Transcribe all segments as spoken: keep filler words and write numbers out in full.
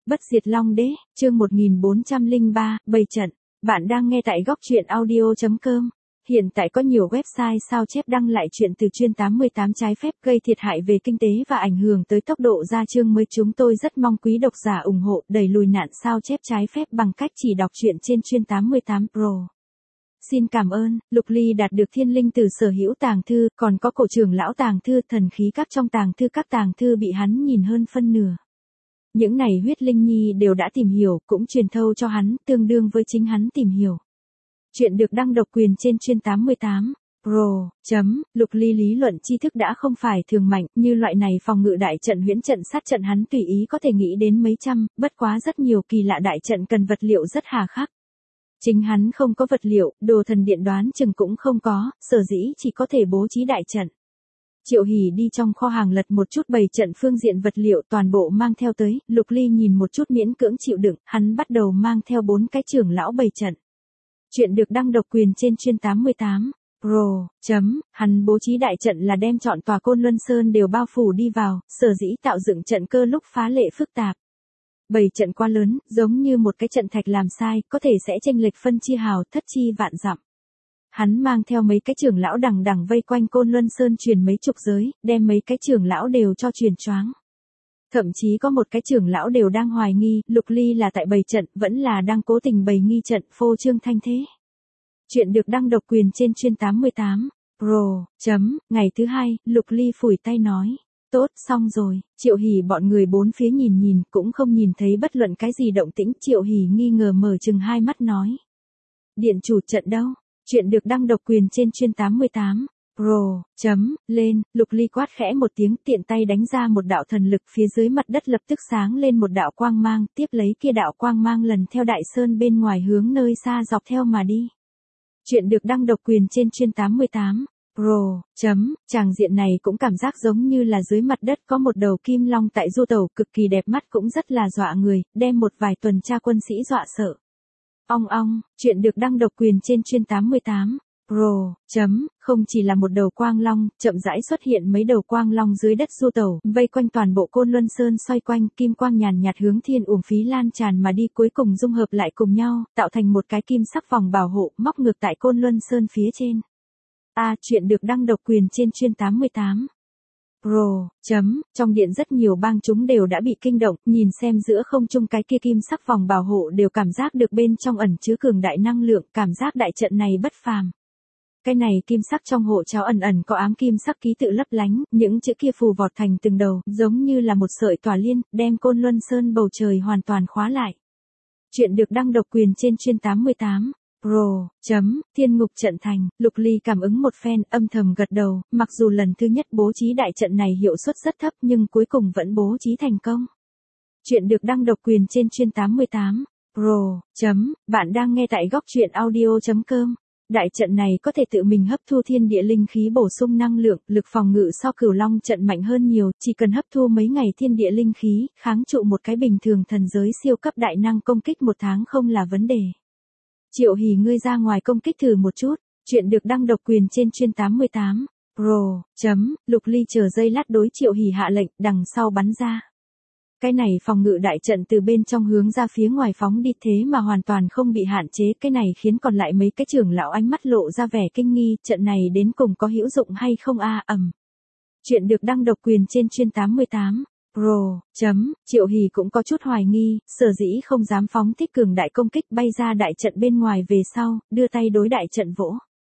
Bất diệt Long Đế, chương một nghìn bốn trăm lẻ ba, bày trận. Bạn đang nghe tại góc truyện audio chấm com. Hiện tại có nhiều website sao chép đăng lại chuyện từ chuyên tám mươi tám trái phép gây thiệt hại về kinh tế và ảnh hưởng tới tốc độ ra chương mới. Chúng tôi rất mong quý độc giả ủng hộ đẩy lùi nạn sao chép trái phép bằng cách chỉ đọc truyện trên chuyên tám mươi tám Pro. Xin cảm ơn. Lục Ly đạt được thiên linh từ sở hữu tàng thư, còn có cổ trưởng lão tàng thư, thần khí các trong tàng thư, các tàng thư bị hắn nhìn hơn phân nửa. Những này huyết linh nhi đều đã tìm hiểu, cũng truyền thâu cho hắn, tương đương với chính hắn tìm hiểu. Chuyện được đăng độc quyền trên chuyên tám mươi tám Pro. Chấm, Lục Ly lý luận tri thức đã không phải thường mạnh, như loại này phòng ngự đại trận, huyễn trận, sát trận hắn tùy ý có thể nghĩ đến mấy trăm, bất quá rất nhiều kỳ lạ đại trận cần vật liệu rất hà khắc. Chính hắn không có vật liệu, đồ thần điện đoán chừng cũng không có, sở dĩ chỉ có thể bố trí đại trận. Triệu Hỷ đi trong kho hàng lật một chút bày trận phương diện vật liệu, toàn bộ mang theo tới. Lục Ly nhìn một chút miễn cưỡng chịu đựng, hắn bắt đầu mang theo bốn cái trưởng lão bày trận. Chuyện được đăng độc quyền trên chuyên tám mươi tám Pro. Chấm, hắn bố trí đại trận là đem chọn tòa Côn Luân Sơn đều bao phủ đi vào, sở dĩ tạo dựng trận cơ lúc phá lệ phức tạp. Bày trận quá lớn, giống như một cái trận thạch làm sai, có thể sẽ chênh lệch phân chia hào, thất chi vạn dặm. Hắn mang theo mấy cái trưởng lão đằng đằng vây quanh Côn Luân Sơn truyền mấy chục giới, đem mấy cái trưởng lão đều cho truyền choáng. Thậm chí có một cái trưởng lão đều đang hoài nghi, Lục Ly là tại bày trận, vẫn là đang cố tình bày nghi trận, phô trương thanh thế. Chuyện được đăng độc quyền trên chuyên tám mươi tám Pro. Chấm, ngày thứ hai, Lục Ly phủi tay nói. Tốt, xong rồi. Triệu Hỷ bọn người bốn phía nhìn nhìn, cũng không nhìn thấy bất luận cái gì động tĩnh. Triệu Hỷ nghi ngờ mở chừng hai mắt nói. Điện chủ trận đâu? Chuyện được đăng độc quyền trên chuyên tám mươi tám Pro. Chấm, lên, Lục Ly quát khẽ một tiếng, tiện tay đánh ra một đạo thần lực, phía dưới mặt đất lập tức sáng lên một đạo quang mang, tiếp lấy kia đạo quang mang lần theo đại sơn bên ngoài hướng nơi xa dọc theo mà đi. Chuyện được đăng độc quyền trên chuyên tám mươi tám Pro. Chấm, tràng diện này cũng cảm giác giống như là dưới mặt đất có một đầu kim long tại du tẩu, cực kỳ đẹp mắt, cũng rất là dọa người, đem một vài tuần tra quân sĩ dọa sợ. Ong ong, chuyện được đăng độc quyền trên chuyên tám mươi tám Pro. Chấm, không chỉ là một đầu quang long, chậm rãi xuất hiện mấy đầu quang long dưới đất du tẩu, vây quanh toàn bộ Côn Luân Sơn, xoay quanh, kim quang nhàn nhạt hướng thiên uổng phí lan tràn mà đi, cuối cùng dung hợp lại cùng nhau, tạo thành một cái kim sắc vòng bảo hộ, móc ngược tại Côn Luân Sơn phía trên. A, à, chuyện được đăng độc quyền trên chuyên tám mươi tám Pro. Chấm, trong điện rất nhiều bang chúng đều đã bị kinh động, nhìn xem giữa không trung cái kia kim sắc vòng bảo hộ đều cảm giác được bên trong ẩn chứa cường đại năng lượng, cảm giác đại trận này bất phàm. Cái này kim sắc trong hộ cháo ẩn ẩn có ám kim sắc ký tự lấp lánh, những chữ kia phù vọt thành từng đầu, giống như là một sợi tỏa liên, đem Côn Luân Sơn bầu trời hoàn toàn khóa lại. Chuyện được đăng độc quyền trên chuyên tám mươi tám Pro. Chấm, thiên ngục trận thành. Lục Ly cảm ứng một phen, âm thầm gật đầu, mặc dù lần thứ nhất bố trí đại trận này hiệu suất rất thấp nhưng cuối cùng vẫn bố trí thành công. Chuyện được đăng độc quyền trên chuyên tám mươi tám Pro. Chấm, bạn đang nghe tại góc truyện audio chấm com. Đại trận này có thể tự mình hấp thu thiên địa linh khí, bổ sung năng lượng, lực phòng ngự so Cửu Long trận mạnh hơn nhiều, chỉ cần hấp thu mấy ngày thiên địa linh khí, kháng trụ một cái bình thường thần giới siêu cấp đại năng công kích một tháng không là vấn đề. Triệu Hỷ ngươi ra ngoài công kích thử một chút. Chuyện được đăng độc quyền trên chuyên tám mươi tám Pro. Chấm, Lục Ly chờ giây lát đối Triệu Hỷ hạ lệnh, đằng sau bắn ra. Cái này phòng ngự đại trận từ bên trong hướng ra phía ngoài phóng đi, thế mà hoàn toàn không bị hạn chế, cái này khiến còn lại mấy cái trưởng lão ánh mắt lộ ra vẻ kinh nghi, trận này đến cùng có hữu dụng hay không a? Ầm. Chuyện được đăng độc quyền trên chuyên tám mươi tám Pro. Chấm, Triệu Hỷ cũng có chút hoài nghi, sở dĩ không dám phóng thích cường đại công kích, bay ra đại trận bên ngoài về sau, đưa tay đối đại trận vỗ.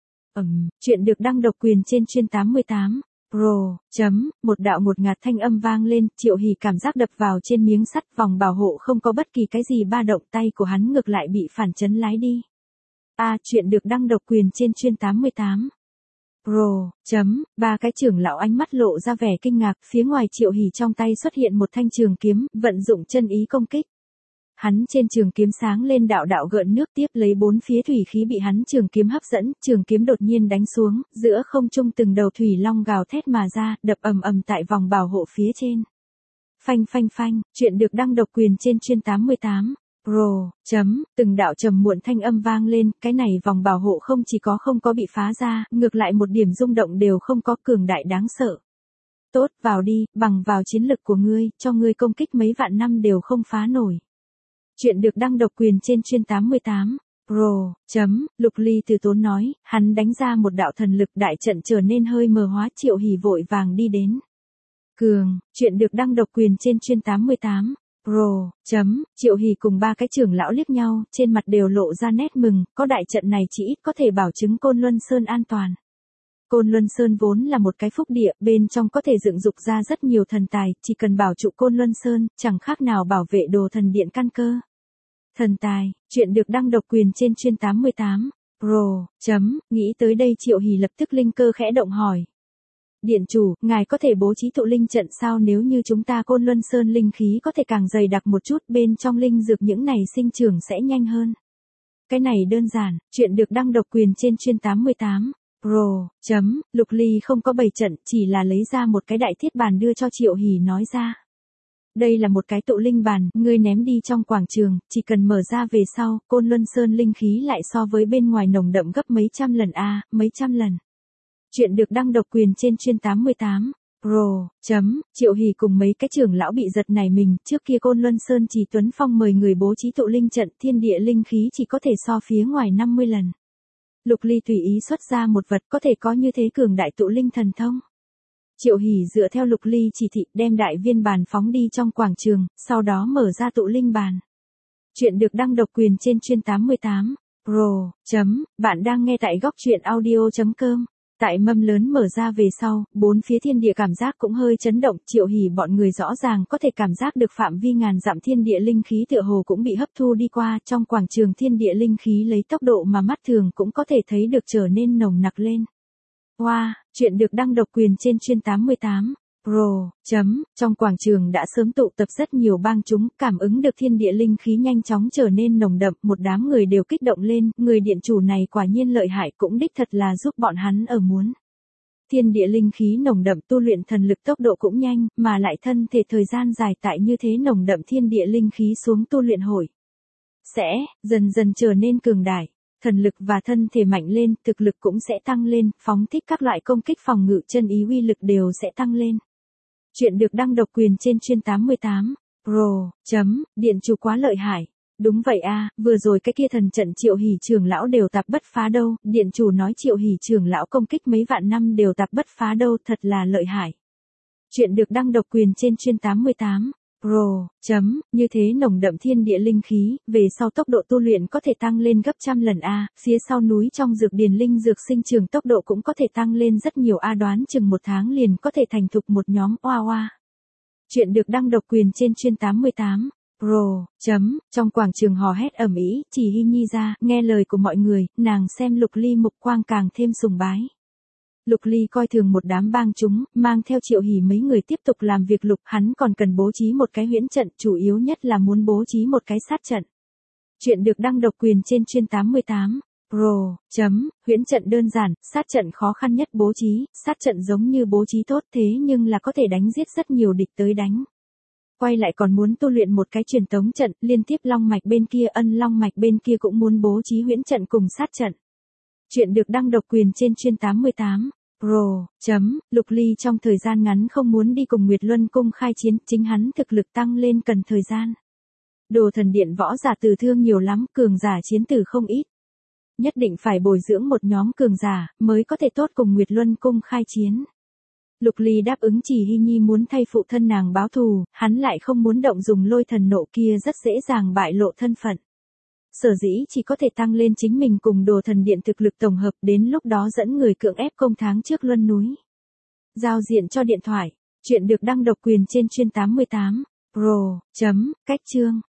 Ầm, chuyện được đăng độc quyền trên chuyên tám mươi tám Pro. Chấm, một đạo ngột ngạt thanh âm vang lên, Triệu Hỷ cảm giác đập vào trên miếng sắt, vòng bảo hộ không có bất kỳ cái gì ba động, tay của hắn ngược lại bị phản chấn lái đi. A, à, chuyện được đăng độc quyền trên chuyên tám mươi tám Pro. Chấm, ba cái trưởng lão ánh mắt lộ ra vẻ kinh ngạc, phía ngoài Triệu Hỷ trong tay xuất hiện một thanh trường kiếm, vận dụng chân ý công kích. Hắn trên trường kiếm sáng lên đạo đạo gợn nước, tiếp lấy bốn phía thủy khí bị hắn trường kiếm hấp dẫn, trường kiếm đột nhiên đánh xuống, giữa không trung từng đầu thủy long gào thét mà ra, đập ầm ầm tại vòng bảo hộ phía trên. Phanh phanh phanh, chuyện được đăng độc quyền trên chuyên tám mươi tám Pro. Chấm, từng đạo trầm muộn thanh âm vang lên, cái này vòng bảo hộ không chỉ có không có bị phá ra, ngược lại một điểm rung động đều không có, cường đại đáng sợ. Tốt, vào đi, bằng vào chiến lực của ngươi, cho ngươi công kích mấy vạn năm đều không phá nổi. Chuyện được đăng độc quyền trên chuyên tám mươi tám. Pro, chấm, Lục Ly từ tốn nói, hắn đánh ra một đạo thần lực đại trận trở nên hơi mờ hóa. Triệu Hỷ vội vàng đi đến. Cường, chuyện được đăng độc quyền trên chuyên tám mươi tám. Pro, chấm, Triệu Hỷ cùng ba cái trưởng lão liếc nhau, trên mặt đều lộ ra nét mừng, có đại trận này chỉ ít có thể bảo chứng Côn Luân Sơn an toàn. Côn Luân Sơn vốn là một cái phúc địa, bên trong có thể dựng dục ra rất nhiều thần tài, chỉ cần bảo trụ Côn Luân Sơn, chẳng khác nào bảo vệ đồ thần điện căn cơ. Thần tài, chuyện được đăng độc quyền trên chuyên tám mươi tám. Pro, chấm, nghĩ tới đây Triệu Hỷ lập tức linh cơ khẽ động hỏi. Điện chủ, ngài có thể bố trí tụ linh trận sao? Nếu như chúng ta Côn Luân Sơn linh khí có thể càng dày đặc một chút, bên trong linh dược những này sinh trưởng sẽ nhanh hơn. Cái này đơn giản, chuyện được đăng độc quyền trên chuyên tám mươi tám. Pro, chấm, Lục Ly không có bày trận, chỉ là lấy ra một cái đại thiết bàn đưa cho Triệu Hỷ nói ra. Đây là một cái tụ linh bàn, ngươi ném đi trong quảng trường, chỉ cần mở ra về sau, Côn Luân Sơn linh khí lại so với bên ngoài nồng đậm gấp mấy trăm lần a, à, mấy trăm lần. Chuyện được đăng độc quyền trên chuyên tám mươi tám. Pro, chấm, Triệu Hỷ cùng mấy cái trưởng lão bị giật nảy mình, trước kia Côn Luân Sơn chỉ Tuấn Phong mời người bố trí tụ linh trận, thiên địa linh khí chỉ có thể so phía ngoài năm mươi lần. Lục Ly tùy ý xuất ra một vật có thể có như thế cường đại tụ linh thần thông. Triệu Hỷ dựa theo Lục Ly chỉ thị đem đại viên bàn phóng đi trong quảng trường, sau đó mở ra tụ linh bàn. Chuyện được đăng độc quyền trên chuyên tám mươi tám. Pro, chấm, bạn đang nghe tại góc truyện audio chấm com. Tại mâm lớn mở ra về sau, bốn phía thiên địa cảm giác cũng hơi chấn động, Triệu Hỷ bọn người rõ ràng có thể cảm giác được phạm vi ngàn dặm thiên địa linh khí tựa hồ cũng bị hấp thu đi qua, trong quảng trường thiên địa linh khí lấy tốc độ mà mắt thường cũng có thể thấy được trở nên nồng nặc lên. Wow, chuyện được đăng độc quyền trên chuyên tám mươi tám. Pro, chấm, trong quảng trường đã sớm tụ tập rất nhiều bang chúng, cảm ứng được thiên địa linh khí nhanh chóng trở nên nồng đậm, một đám người đều kích động lên, người điện chủ này quả nhiên lợi hại, cũng đích thật là giúp bọn hắn ở muốn. Thiên địa linh khí nồng đậm, tu luyện thần lực tốc độ cũng nhanh, mà lại thân thể thời gian dài tại như thế nồng đậm thiên địa linh khí xuống tu luyện hội. Sẽ, dần dần trở nên cường đại. Thần lực và thân thể mạnh lên, thực lực cũng sẽ tăng lên, phóng thích các loại công kích phòng ngự chân ý uy lực đều sẽ tăng lên. Chuyện được đăng độc quyền trên chuyên tám mươi tám. Pro, chấm, điện chủ quá lợi hại. Đúng vậy a, vừa rồi cái kia thần trận Triệu Hỷ trưởng lão đều tạp bất phá đâu, điện chủ nói Triệu Hỷ trưởng lão công kích mấy vạn năm đều tạp bất phá đâu, thật là lợi hại. Chuyện được đăng độc quyền trên chuyên tám mươi tám. Pro, chấm, như thế nồng đậm thiên địa linh khí, về sau tốc độ tu luyện có thể tăng lên gấp trăm lần a, phía sau núi trong dược điền linh dược sinh trưởng tốc độ cũng có thể tăng lên rất nhiều a, đoán chừng một tháng liền có thể thành thục một nhóm oa oa. Chuyện được đăng độc quyền trên chuyên tám mươi tám. Pro, chấm, trong quảng trường hò hét ầm ĩ, Chỉ Hy Nhi ra, nghe lời của mọi người, nàng xem Lục Ly mục quang càng thêm sùng bái. Lục Ly coi thường một đám bang chúng, mang theo Triệu Hỷ mấy người tiếp tục làm việc Lục, hắn còn cần bố trí một cái huyễn trận, chủ yếu nhất là muốn bố trí một cái sát trận. Chuyện được đăng độc quyền trên chuyên tám mươi tám. Pro, chấm, huyễn trận đơn giản, sát trận khó khăn nhất bố trí, sát trận giống như bố trí tốt thế nhưng là có thể đánh giết rất nhiều địch tới đánh. Quay lại còn muốn tu luyện một cái truyền tống trận, liên tiếp long mạch bên kia ân long mạch bên kia cũng muốn bố trí huyễn trận cùng sát trận. Chuyện được đăng độc quyền trên chuyên tám mươi tám. Pro, chấm, Lục Ly trong thời gian ngắn không muốn đi cùng Nguyệt Luân Cung khai chiến, chính hắn thực lực tăng lên cần thời gian. Đồ thần điện võ giả tử thương nhiều lắm, cường giả chiến tử không ít. Nhất định phải bồi dưỡng một nhóm cường giả, mới có thể tốt cùng Nguyệt Luân Cung khai chiến. Lục Ly đáp ứng Chỉ Hy Nhi muốn thay phụ thân nàng báo thù, hắn lại không muốn động dùng lôi thần nộ kia rất dễ dàng bại lộ thân phận. Sở dĩ chỉ có thể tăng lên chính mình cùng đồ thần điện thực lực tổng hợp, đến lúc đó dẫn người cưỡng ép công tháng trước luân núi. Giao diện cho điện thoại. Chuyện được đăng độc quyền trên chuyên tám mươi tám. Pro, chấm, cách chương.